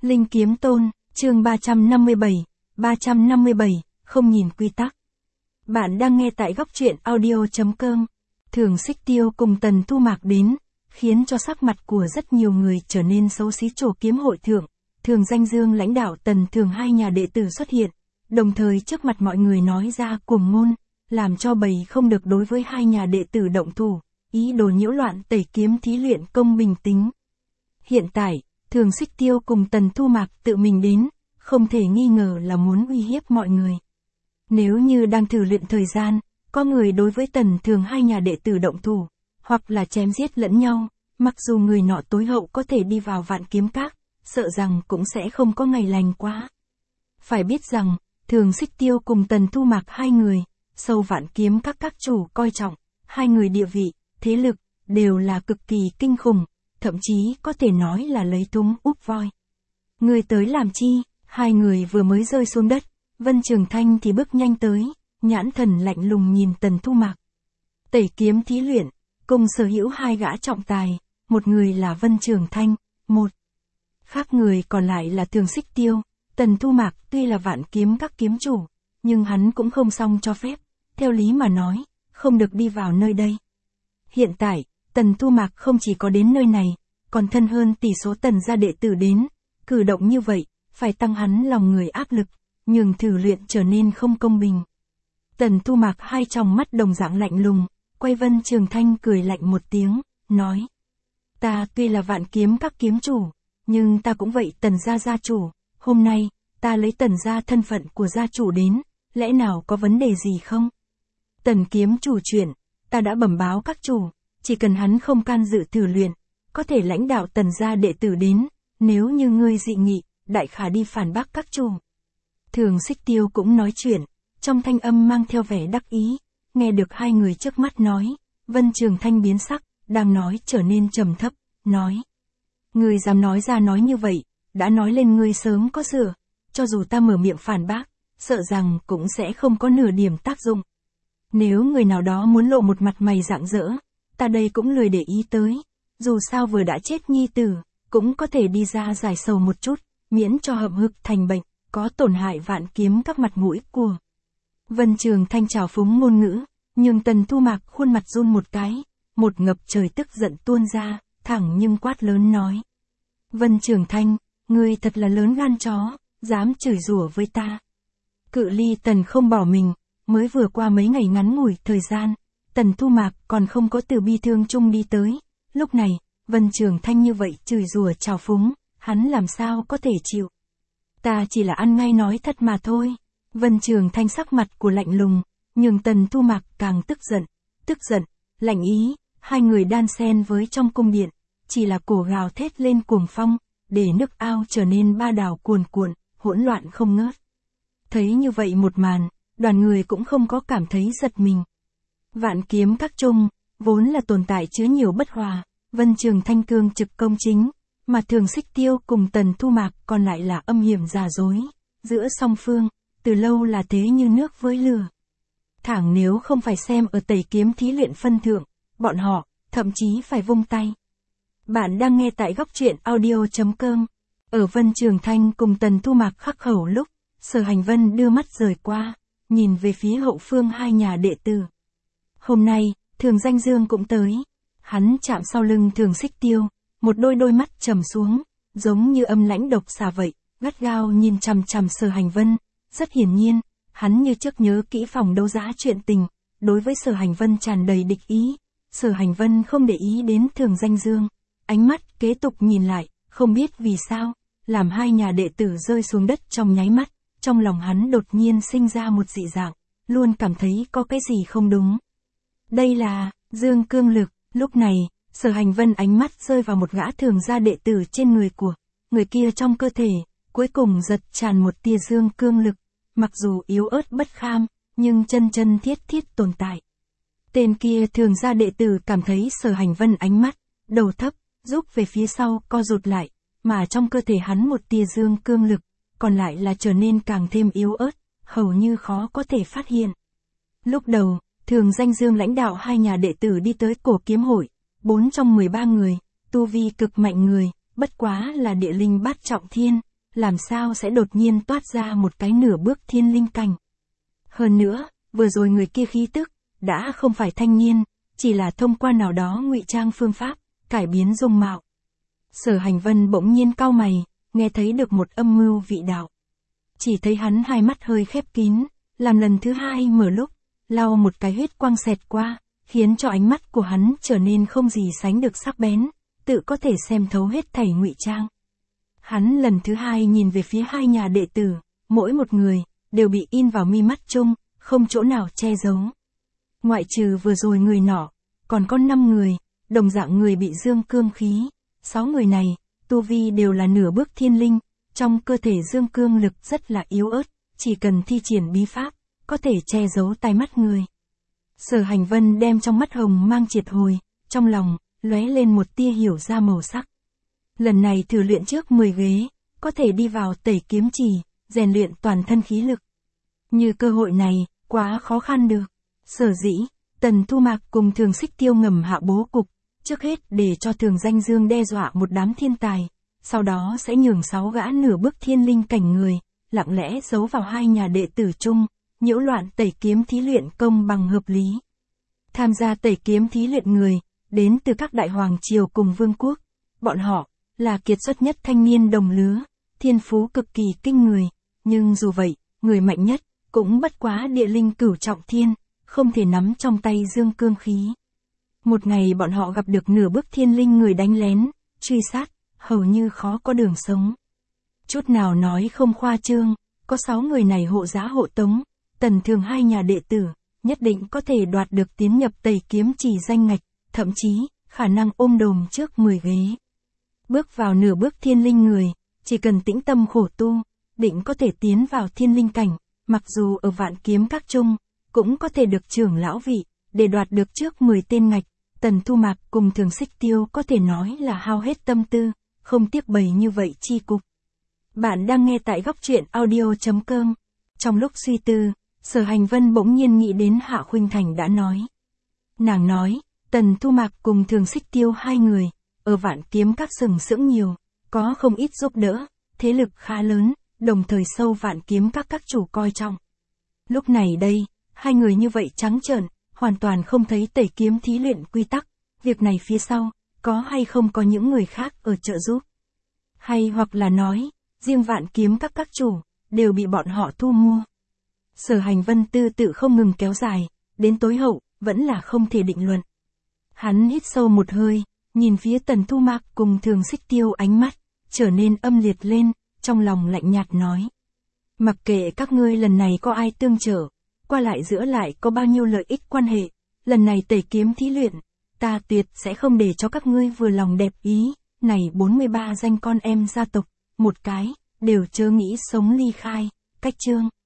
Linh Kiếm Tôn, chương 357, không nhìn quy tắc. Bạn đang nghe tại góc truyện audio.com. Thường Xích Tiêu cùng Tần Thu Mạc đến, khiến cho sắc mặt của rất nhiều người trở nên xấu xí. Trổ kiếm hội thượng, Thường Danh Dương lãnh đạo Tần Thường hai nhà đệ tử xuất hiện, đồng thời trước mặt mọi người nói ra cuồng ngôn, làm cho bầy không được đối với hai nhà đệ tử động thủ, ý đồ nhiễu loạn tẩy kiếm thí luyện công bình tính. Hiện tại, Thường Xích Tiêu cùng Tần Thu Mạc tự mình đến, không thể nghi ngờ là muốn uy hiếp mọi người. Nếu như đang thử luyện thời gian, có người đối với Tần Thường hai nhà đệ tử động thủ, hoặc là chém giết lẫn nhau, mặc dù người nọ tối hậu có thể đi vào Vạn Kiếm Các, sợ rằng cũng sẽ không có ngày lành quá. Phải biết rằng, Thường Xích Tiêu cùng Tần Thu Mạc hai người, sâu Vạn Kiếm các chủ coi trọng, hai người địa vị, thế lực, đều là cực kỳ kinh khủng, thậm chí có thể nói là lấy thúng úp voi. Người tới làm chi? Hai người vừa mới rơi xuống đất, Vân Trường Thanh thì bước nhanh tới, nhãn thần lạnh lùng nhìn Tần Thu Mạc. Tẩy kiếm thí luyện, cùng sở hữu hai gã trọng tài, một người là Vân Trường Thanh, một khác người còn lại là Thường Xích Tiêu. Tần Thu Mạc tuy là Vạn Kiếm các kiếm chủ, nhưng hắn cũng không xong cho phép, theo lý mà nói, không được đi vào nơi đây. Hiện tại, Tần Thu Mạc không chỉ có đến nơi này, còn thân hơn tỷ số Tần gia đệ tử đến, cử động như vậy, phải tăng hắn lòng người áp lực, nhường thử luyện trở nên không công bình. Tần Thu Mạc hai tròng mắt đồng dạng lạnh lùng, quay Vân Trường Thanh cười lạnh một tiếng, nói: Ta tuy là Vạn Kiếm các kiếm chủ, nhưng ta cũng vậy Tần gia gia chủ, hôm nay, ta lấy Tần gia thân phận của gia chủ đến, lẽ nào có vấn đề gì không? Tần kiếm chủ chuyện, ta đã bẩm báo các chủ, chỉ cần hắn không can dự thử luyện, có thể lãnh đạo Tần gia đệ tử đến, nếu như ngươi dị nghị, đại khả đi phản bác các chủ. Thường Xích Tiêu cũng nói chuyện, trong thanh âm mang theo vẻ đắc ý, nghe được hai người trước mắt nói, Vân Trường Thanh biến sắc, đang nói trở nên trầm thấp, nói: Ngươi dám nói ra nói như vậy, đã nói lên ngươi sớm có sửa, cho dù ta mở miệng phản bác, sợ rằng cũng sẽ không có nửa điểm tác dụng. Nếu người nào đó muốn lộ một mặt mày rạng rỡ, ta đây cũng lười để ý tới, dù sao vừa đã chết nhi tử, cũng có thể đi ra giải sầu một chút, miễn cho hậm hực thành bệnh, có tổn hại Vạn Kiếm các mặt mũi của. Vân Trường Thanh trào phúng ngôn ngữ, nhưng Tần Thu Mạc khuôn mặt run một cái, một ngập trời tức giận tuôn ra, thẳng nhưng quát lớn nói: Vân Trường Thanh, ngươi thật là lớn gan chó, dám chửi rủa với ta. Cự ly Tần không bỏ mình, mới vừa qua mấy ngày ngắn ngủi thời gian, Tần Thu Mạc còn không có từ bi thương chung đi tới, lúc này, Vân Trường Thanh như vậy chửi rủa trào phúng, hắn làm sao có thể chịu. Ta chỉ là ăn ngay nói thật mà thôi. Vân Trường Thanh sắc mặt của lạnh lùng, nhưng Tần Thu Mạc càng tức giận, lạnh ý, hai người đan xen với trong cung điện, chỉ là cổ gào thét lên cuồng phong, để nước ao trở nên ba đảo cuồn cuộn, hỗn loạn không ngớt. Thấy như vậy một màn, đoàn người cũng không có cảm thấy giật mình. Vạn Kiếm các chung, vốn là tồn tại chứa nhiều bất hòa, Vân Trường Thanh cương trực công chính, mà Thường Xích Tiêu cùng Tần Thu Mạc còn lại là âm hiểm giả dối, giữa song phương, từ lâu là thế như nước với lửa. Thẳng nếu không phải xem ở tẩy kiếm thí luyện phân thượng, bọn họ, thậm chí phải vung tay. Bạn đang nghe tại góc truyện audio.com. Ở Vân Trường Thanh cùng Tần Thu Mạc khắc khẩu lúc, Sở Hành Vân đưa mắt rời qua, nhìn về phía hậu phương hai nhà đệ tử. Hôm nay, Thường Danh Dương cũng tới. Hắn chạm sau lưng Thường Xích Tiêu, một đôi mắt trầm xuống, giống như âm lãnh độc xà vậy, gắt gao nhìn chằm chằm Sở Hành Vân. Rất hiển nhiên, hắn như trước nhớ kỹ phòng đấu giá chuyện tình, đối với Sở Hành Vân tràn đầy địch ý. Sở Hành Vân không để ý đến Thường Danh Dương, ánh mắt kế tục nhìn lại, không biết vì sao, làm hai nhà đệ tử rơi xuống đất trong nháy mắt, trong lòng hắn đột nhiên sinh ra một dị dạng, luôn cảm thấy có cái gì không đúng. Đây là dương cương lực. Lúc này, Sở Hành Vân ánh mắt rơi vào một gã Thường gia đệ tử trên người của người kia, trong cơ thể cuối cùng giật tràn một tia dương cương lực, mặc dù yếu ớt bất kham, nhưng chân thiết tồn tại. Tên kia Thường gia đệ tử cảm thấy Sở Hành Vân ánh mắt, đầu thấp, rút về phía sau co rụt lại, mà trong cơ thể hắn một tia dương cương lực, còn lại là trở nên càng thêm yếu ớt, hầu như khó có thể phát hiện. Lúc đầu, Thường Danh Dương lãnh đạo hai nhà đệ tử đi tới cổ kiếm hội, 4 trong 13 người, tu vi cực mạnh người, bất quá là địa linh bát trọng thiên, làm sao sẽ đột nhiên toát ra một cái nửa bước thiên linh cảnh. Hơn nữa, vừa rồi người kia khí tức, đã không phải thanh niên, chỉ là thông qua nào đó ngụy trang phương pháp, cải biến dung mạo. Sở Hành Vân bỗng nhiên cau mày, nghe thấy được một âm mưu vị đạo. Chỉ thấy hắn hai mắt hơi khép kín, làm lần thứ hai mở lúc, lau một cái huyết quang xẹt qua, khiến cho ánh mắt của hắn trở nên không gì sánh được sắc bén, tự có thể xem thấu hết thảy ngụy trang. Hắn lần thứ hai nhìn về phía hai nhà đệ tử, mỗi một người, đều bị in vào mi mắt chung, không chỗ nào che giấu. Ngoại trừ vừa rồi người nọ, còn có 5 người, đồng dạng người bị dương cương khí. 6 người này, tu vi đều là nửa bước thiên linh, trong cơ thể dương cương lực rất là yếu ớt, chỉ cần thi triển bí pháp, có thể che giấu tai mắt người. Sở Hành Vân đem trong mắt hồng mang triệt hồi, trong lòng, lóe lên một tia hiểu ra màu sắc. Lần này thử luyện trước 10 ghế, có thể đi vào tẩy kiếm trì, rèn luyện toàn thân khí lực. Như cơ hội này, quá khó khăn được. Sở dĩ, Tần Thu Mạc cùng Thường Xích Tiêu ngầm hạ bố cục, trước hết để cho Thường Danh Dương đe dọa một đám thiên tài, sau đó sẽ nhường 6 gã nửa bước thiên linh cảnh người, lặng lẽ giấu vào hai nhà đệ tử chung, nhiễu loạn tẩy kiếm thí luyện công bằng hợp lý. Tham gia tẩy kiếm thí luyện người, đến từ các đại hoàng triều cùng vương quốc, bọn họ là kiệt xuất nhất thanh niên đồng lứa, thiên phú cực kỳ kinh người, nhưng dù vậy, người mạnh nhất cũng bất quá địa linh cửu trọng thiên, không thể nắm trong tay dương cương khí. Một ngày bọn họ gặp được nửa bước thiên linh người đánh lén, truy sát, hầu như khó có đường sống. Chút nào nói không khoa trương, có 6 người này hộ giá hộ tống, Tần Thường hai nhà đệ tử, nhất định có thể đoạt được tiến nhập tẩy kiếm trì danh ngạch, thậm chí, khả năng ôm đồm trước 10 ghế. Bước vào nửa bước thiên linh người, chỉ cần tĩnh tâm khổ tu, định có thể tiến vào thiên linh cảnh, mặc dù ở Vạn Kiếm Các chung, cũng có thể được trưởng lão vị, để đoạt được trước 10 tên ngạch. Tần Thu Mạc cùng Thường Xích Tiêu có thể nói là hao hết tâm tư, không tiếc bày như vậy chi cục. Bạn đang nghe tại góc truyện audio.com. Trong lúc suy tư, Sở Hành Vân bỗng nhiên nghĩ đến Hạ Khuynh Thành đã nói. Nàng nói, Tần Thu Mạc cùng Thường Xích Tiêu hai người, ở Vạn Kiếm Các sừng sững nhiều, có không ít giúp đỡ, thế lực khá lớn, đồng thời sâu Vạn Kiếm Các chủ coi trọng. Lúc này đây, hai người như vậy trắng trợn, hoàn toàn không thấy tẩy kiếm thí luyện quy tắc, việc này phía sau, có hay không có những người khác ở trợ giúp. Hay hoặc là nói, riêng Vạn Kiếm Các chủ, đều bị bọn họ thu mua. Sở Hành Vân tư tự không ngừng kéo dài, đến tối hậu, vẫn là không thể định luận. Hắn hít sâu một hơi, nhìn phía Tần Thu Mạc cùng Thường Xích Tiêu, ánh mắt trở nên âm liệt lên, trong lòng lạnh nhạt nói. Mặc kệ các ngươi lần này có ai tương trợ, qua lại giữa lại có bao nhiêu lợi ích quan hệ, lần này tẩy kiếm thí luyện, ta tuyệt sẽ không để cho các ngươi vừa lòng đẹp ý, này 43 danh con em gia tộc, một cái, đều chớ nghĩ sống ly khai, cách chương.